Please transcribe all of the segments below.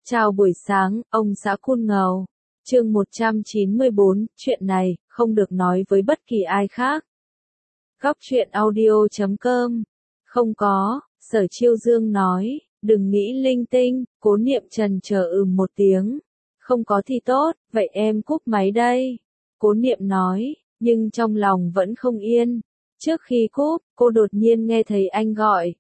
Chào buổi sáng, ông xã Cun Ngầu. Chương 194, chuyện này, không được nói với bất kỳ ai khác. Góc truyện audio.com. Không có, Sở Chiêu Dương nói, đừng nghĩ linh tinh, Cố Niệm trần chờ một tiếng. Không có thì tốt, vậy em cúp máy đây. Cố Niệm nói, nhưng trong lòng vẫn không yên. Trước khi cúp, cô đột nhiên nghe thấy anh gọi.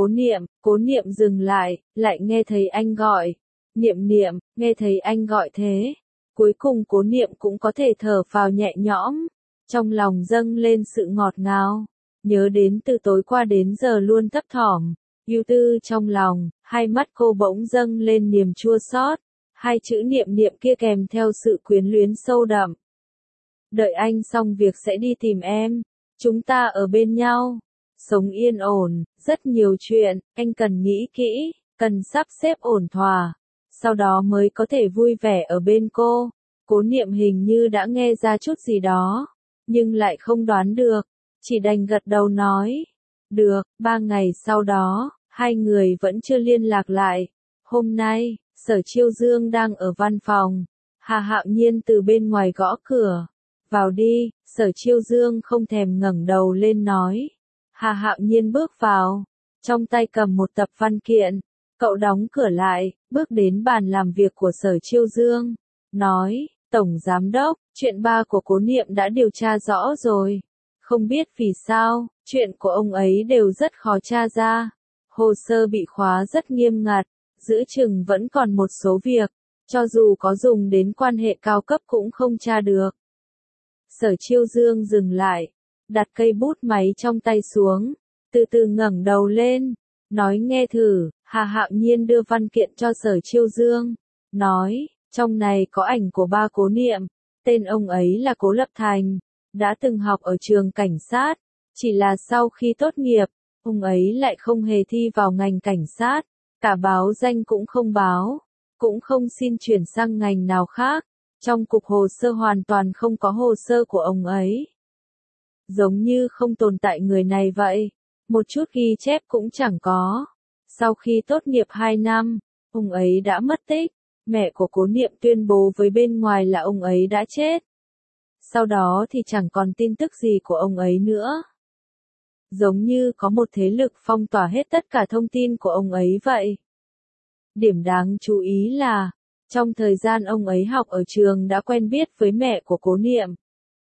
Cố Niệm dừng lại nghe thấy anh gọi. Niệm Niệm, nghe thấy anh gọi thế. Cuối cùng Cố Niệm cũng có thể thở phào nhẹ nhõm. Trong lòng dâng lên sự ngọt ngào. Nhớ đến từ tối qua đến giờ luôn thấp thỏm. Ưu tư trong lòng, hai mắt cô bỗng dâng lên niềm chua xót. Hai chữ Niệm Niệm kia kèm theo sự quyến luyến sâu đậm. Đợi anh xong việc sẽ đi tìm em. Chúng ta ở bên nhau. Sống yên ổn, rất nhiều chuyện, anh cần nghĩ kỹ, cần sắp xếp ổn thỏa. Sau đó mới có thể vui vẻ ở bên cô. Cố Niệm hình như đã nghe ra chút gì đó, nhưng lại không đoán được, chỉ đành gật đầu nói. Được, 3 ngày sau đó, hai người vẫn chưa liên lạc lại. Hôm nay, Sở Chiêu Dương đang ở văn phòng. Hà Hạo Nhiên từ bên ngoài gõ cửa. Vào đi, Sở Chiêu Dương không thèm ngẩng đầu lên nói. Hà Hạo Nhiên bước vào, trong tay cầm một tập văn kiện. Cậu đóng cửa lại, bước đến bàn làm việc của Sở Chiêu Dương, nói, Tổng Giám Đốc, chuyện ba của Cố Niệm đã điều tra rõ rồi. Không biết vì sao, chuyện của ông ấy đều rất khó tra ra. Hồ sơ bị khóa rất nghiêm ngặt, giữa chừng vẫn còn một số việc, cho dù có dùng đến quan hệ cao cấp cũng không tra được. Sở Chiêu Dương dừng lại, đặt cây bút máy trong tay xuống, từ từ ngẩng đầu lên, nói nghe thử. Hà Hạo Nhiên đưa văn kiện cho Sở Chiêu Dương, nói, trong này có ảnh của ba Cố Niệm, tên ông ấy là Cố Lập Thành, đã từng học ở trường cảnh sát, chỉ là sau khi tốt nghiệp, ông ấy lại không hề thi vào ngành cảnh sát, cả báo danh cũng không báo, cũng không xin chuyển sang ngành nào khác, trong cục hồ sơ hoàn toàn không có hồ sơ của ông ấy. Giống như không tồn tại người này vậy, một chút ghi chép cũng chẳng có. Sau khi tốt nghiệp 2 năm, ông ấy đã mất tích, mẹ của Cố Niệm tuyên bố với bên ngoài là ông ấy đã chết. Sau đó thì chẳng còn tin tức gì của ông ấy nữa. Giống như có một thế lực phong tỏa hết tất cả thông tin của ông ấy vậy. Điểm đáng chú ý là, trong thời gian ông ấy học ở trường đã quen biết với mẹ của Cố Niệm.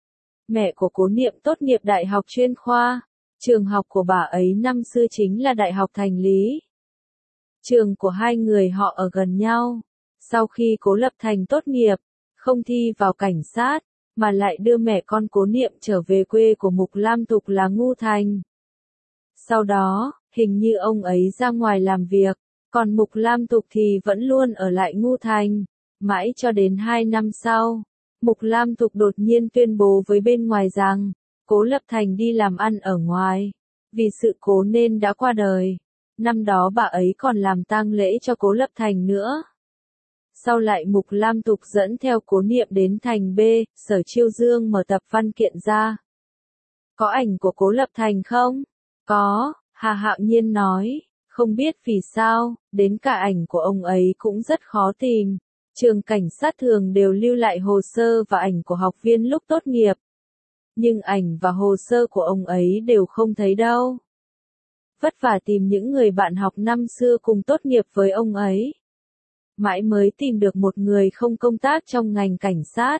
Mẹ của Cố Niệm tốt nghiệp đại học chuyên khoa, trường học của bà ấy năm xưa chính là Đại học Thành Lý. Trường của hai người họ ở gần nhau. Sau khi Cố Lập Thành tốt nghiệp, không thi vào cảnh sát, mà lại đưa mẹ con Cố Niệm trở về quê của Mục Lam Tục là Ngu Thành. Sau đó, hình như ông ấy ra ngoài làm việc, còn Mục Lam Tục thì vẫn luôn ở lại Ngu Thành. Mãi cho đến 2 năm sau, Mục Lam Tục đột nhiên tuyên bố với bên ngoài rằng, Cố Lập Thành đi làm ăn ở ngoài, vì sự cố nên đã qua đời. Năm đó bà ấy còn làm tang lễ cho Cố Lập Thành nữa. Sau lại Mục Lam Tục dẫn theo Cố Niệm đến thành B, Sở Chiêu Dương mở tập văn kiện ra. Có ảnh của Cố Lập Thành không? Có, Hà Hạo Nhiên nói, không biết vì sao, đến cả ảnh của ông ấy cũng rất khó tìm. Trường cảnh sát thường đều lưu lại hồ sơ và ảnh của học viên lúc tốt nghiệp. Nhưng ảnh và hồ sơ của ông ấy đều không thấy đâu. Vất vả tìm những người bạn học năm xưa cùng tốt nghiệp với ông ấy. Mãi mới tìm được một người không công tác trong ngành cảnh sát,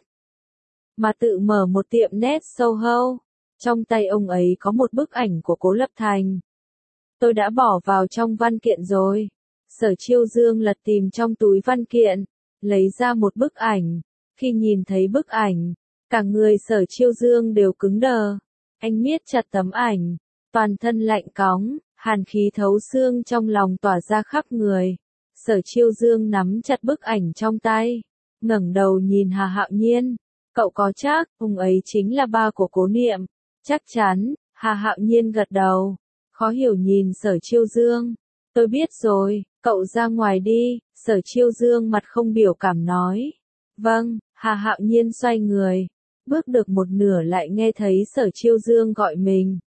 mà tự mở một tiệm net Soho. Trong tay ông ấy có một bức ảnh của Cố Lập Thành. Tôi đã bỏ vào trong văn kiện rồi. Sở Chiêu Dương lật tìm trong túi văn kiện, lấy ra một bức ảnh. Khi nhìn thấy bức ảnh, cả người Sở Chiêu Dương đều cứng đờ. Anh miết chặt tấm ảnh, toàn thân lạnh cóng, hàn khí thấu xương trong lòng tỏa ra khắp người. Sở Chiêu Dương nắm chặt bức ảnh trong tay, ngẩng đầu nhìn Hà Hạo Nhiên. Cậu có chắc, ông ấy chính là ba của Cố Niệm? Chắc chắn, Hà Hạo Nhiên gật đầu. Khó hiểu nhìn Sở Chiêu Dương. Tôi biết rồi, cậu ra ngoài đi. Sở Chiêu Dương mặt không biểu cảm nói. Vâng, Hà Hạo Nhiên xoay người. Bước được một nửa lại nghe thấy Sở Chiêu Dương gọi mình.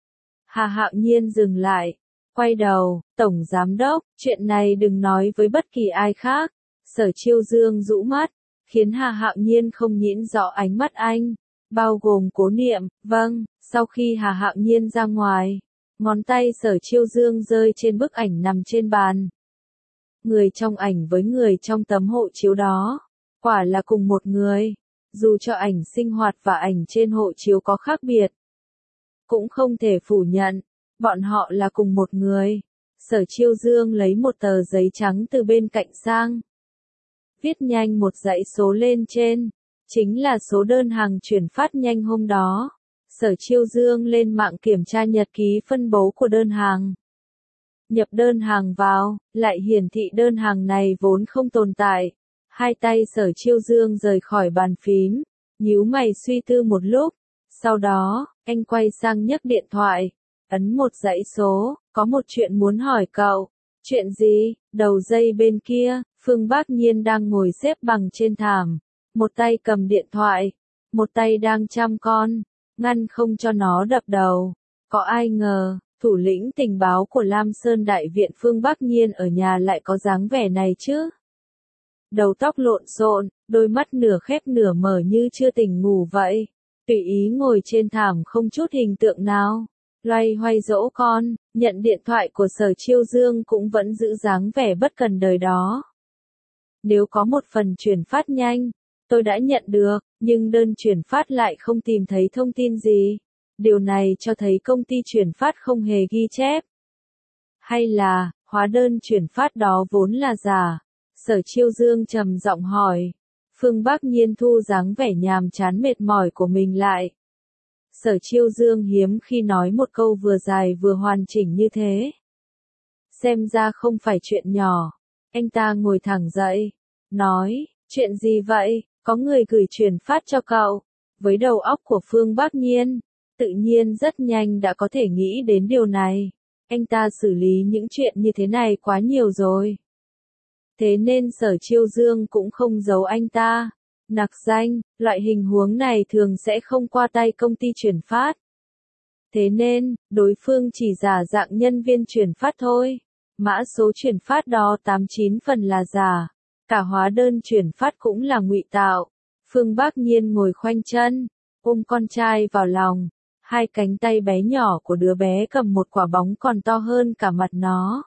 Hà Hạo Nhiên dừng lại, quay đầu, Tổng Giám Đốc, chuyện này đừng nói với bất kỳ ai khác. Sở Chiêu Dương rũ mắt, khiến Hà Hạo Nhiên không nhịn rõ ánh mắt anh, bao gồm Cố Niệm, vâng, sau khi Hà Hạo Nhiên ra ngoài, ngón tay Sở Chiêu Dương rơi trên bức ảnh nằm trên bàn. Người trong ảnh với người trong tấm hộ chiếu đó, quả là cùng một người, dù cho ảnh sinh hoạt và ảnh trên hộ chiếu có khác biệt. Cũng không thể phủ nhận, bọn họ là cùng một người. Sở Chiêu Dương lấy một tờ giấy trắng từ bên cạnh sang. Viết nhanh một dãy số lên trên, chính là số đơn hàng chuyển phát nhanh hôm đó. Sở Chiêu Dương lên mạng kiểm tra nhật ký phân bố của đơn hàng. Nhập đơn hàng vào, lại hiển thị đơn hàng này vốn không tồn tại. Hai tay Sở Chiêu Dương rời khỏi bàn phím, nhíu mày suy tư một lúc. Sau đó, anh quay sang nhấc điện thoại, ấn một dãy số, có một chuyện muốn hỏi cậu. Chuyện gì? Đầu dây bên kia, Phương Bác Nhiên đang ngồi xếp bằng trên thảm, một tay cầm điện thoại, một tay đang chăm con, ngăn không cho nó đập đầu. Có ai ngờ, thủ lĩnh tình báo của Lam Sơn Đại Viện Phương Bác Nhiên ở nhà lại có dáng vẻ này chứ? Đầu tóc lộn xộn, đôi mắt nửa khép nửa mở như chưa tỉnh ngủ vậy. Tùy ý ngồi trên thảm không chút hình tượng nào. Loay hoay dỗ con, nhận điện thoại của Sở Chiêu Dương cũng vẫn giữ dáng vẻ bất cần đời đó. Nếu có một phần chuyển phát nhanh, tôi đã nhận được, nhưng đơn chuyển phát lại không tìm thấy thông tin gì. Điều này cho thấy công ty chuyển phát không hề ghi chép. Hay là, hóa đơn chuyển phát đó vốn là giả? Sở Chiêu Dương trầm giọng hỏi. Phương Bác Nhiên thu dáng vẻ nhàm chán mệt mỏi của mình lại. Sở Chiêu Dương hiếm khi nói một câu vừa dài vừa hoàn chỉnh như thế. Xem ra không phải chuyện nhỏ. Anh ta ngồi thẳng dậy, nói, chuyện gì vậy? Có người gửi chuyển phát cho cậu. Với đầu óc của Phương Bác Nhiên, tự nhiên rất nhanh đã có thể nghĩ đến điều này. Anh ta xử lý những chuyện như thế này quá nhiều rồi. Thế nên Sở Chiêu Dương cũng không giấu anh ta. Nặc danh, loại hình huống này thường sẽ không qua tay công ty chuyển phát. Thế nên, đối phương chỉ giả dạng nhân viên chuyển phát thôi. Mã số chuyển phát đó 89 phần là giả. Cả hóa đơn chuyển phát cũng là ngụy tạo. Phương Bác Nhiên ngồi khoanh chân, ôm con trai vào lòng. Hai cánh tay bé nhỏ của đứa bé cầm một quả bóng còn to hơn cả mặt nó.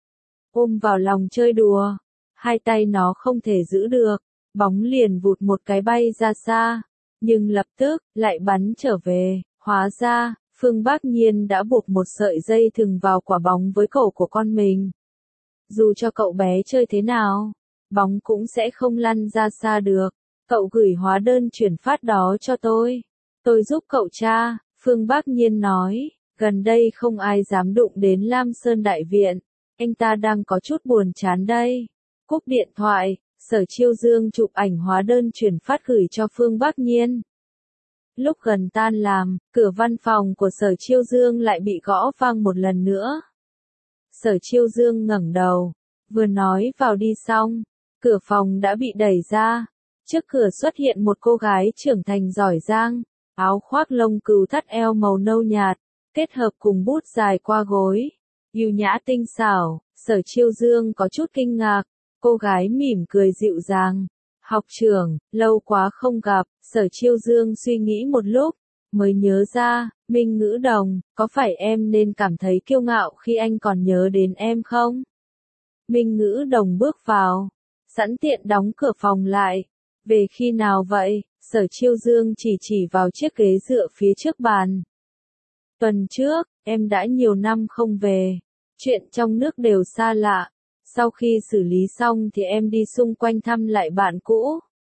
Ôm vào lòng chơi đùa. Hai tay nó không thể giữ được. Bóng liền vụt một cái bay ra xa, nhưng lập tức, lại bắn trở về, hóa ra, Phương Bác Nhiên đã buộc một sợi dây thừng vào quả bóng với cổ của con mình. Dù cho cậu bé chơi thế nào, bóng cũng sẽ không lăn ra xa được, cậu gửi hóa đơn chuyển phát đó cho tôi giúp cậu tra, Phương Bác Nhiên nói, gần đây không ai dám đụng đến Lam Sơn Đại Viện, anh ta đang có chút buồn chán đây. Cúp điện thoại. Sở Chiêu Dương chụp ảnh hóa đơn chuyển phát gửi cho Phương Bác Nhiên. Lúc gần tan làm, cửa văn phòng của Sở Chiêu Dương lại bị gõ vang một lần nữa. Sở Chiêu Dương ngẩng đầu, vừa nói vào đi xong, cửa phòng đã bị đẩy ra. Trước cửa xuất hiện một cô gái trưởng thành giỏi giang, áo khoác lông cừu thắt eo màu nâu nhạt, kết hợp cùng bút dài qua gối, yêu nhã tinh xảo. Sở Chiêu Dương có chút kinh ngạc. Cô gái mỉm cười dịu dàng. Học trưởng, lâu quá không gặp, Sở Chiêu Dương suy nghĩ một lúc, mới nhớ ra, Minh Ngữ Đồng, có phải em nên cảm thấy kiêu ngạo khi anh còn nhớ đến em không? Minh Ngữ Đồng bước vào, sẵn tiện đóng cửa phòng lại. Về khi nào vậy? Sở Chiêu Dương chỉ vào chiếc ghế dựa phía trước bàn. Tuần trước, em đã nhiều năm không về. Chuyện trong nước đều xa lạ. Sau khi xử lý xong thì em đi xung quanh thăm lại bạn cũ.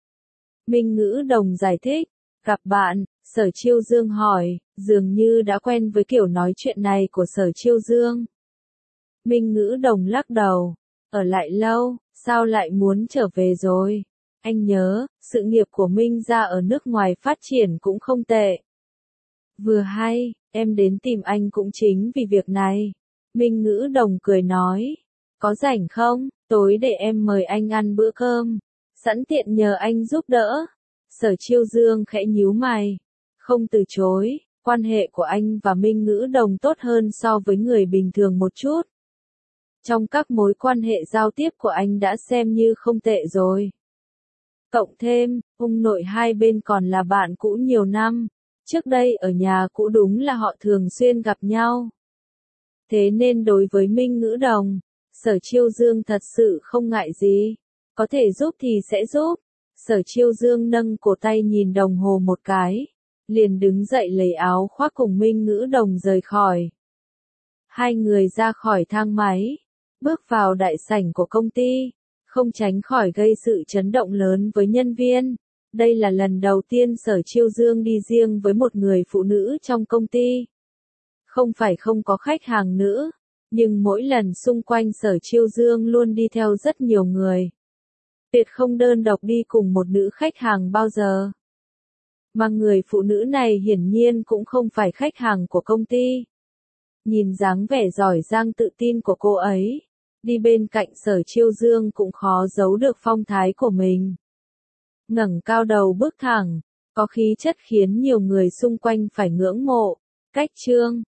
Minh Ngữ Đồng giải thích, gặp bạn, Sở Chiêu Dương hỏi, dường như đã quen với kiểu nói chuyện này của Sở Chiêu Dương. Minh Ngữ Đồng lắc đầu, ở lại lâu, sao lại muốn trở về rồi? Anh nhớ, sự nghiệp của Minh gia ở nước ngoài phát triển cũng không tệ. Vừa hay, em đến tìm anh cũng chính vì việc này. Minh Ngữ Đồng cười nói. Có rảnh không? Tối để em mời anh ăn bữa cơm. Sẵn tiện nhờ anh giúp đỡ. Sở Chiêu Dương khẽ nhíu mày. Không từ chối, quan hệ của anh và Minh Ngữ Đồng tốt hơn so với người bình thường một chút. Trong các mối quan hệ giao tiếp của anh đã xem như không tệ rồi. Cộng thêm, ông nội hai bên còn là bạn cũ nhiều năm. Trước đây ở nhà cũ đúng là họ thường xuyên gặp nhau. Thế nên đối với Minh Ngữ Đồng, Sở Chiêu Dương thật sự không ngại gì. Có thể giúp thì sẽ giúp. Sở Chiêu Dương nâng cổ tay nhìn đồng hồ một cái. Liền đứng dậy lấy áo khoác cùng Minh Ngữ Đồng rời khỏi. Hai người ra khỏi thang máy. Bước vào đại sảnh của công ty. Không tránh khỏi gây sự chấn động lớn với nhân viên. Đây là lần đầu tiên Sở Chiêu Dương đi riêng với một người phụ nữ trong công ty. Không phải không có khách hàng nữ, nhưng mỗi lần xung quanh Sở Chiêu Dương luôn đi theo rất nhiều người. Tuyệt không đơn độc đi cùng một nữ khách hàng bao giờ. Mà người phụ nữ này hiển nhiên cũng không phải khách hàng của công ty. Nhìn dáng vẻ giỏi giang tự tin của cô ấy, đi bên cạnh Sở Chiêu Dương cũng khó giấu được phong thái của mình. Ngẩng cao đầu bước thẳng, có khí chất khiến nhiều người xung quanh phải ngưỡng mộ. Cách chương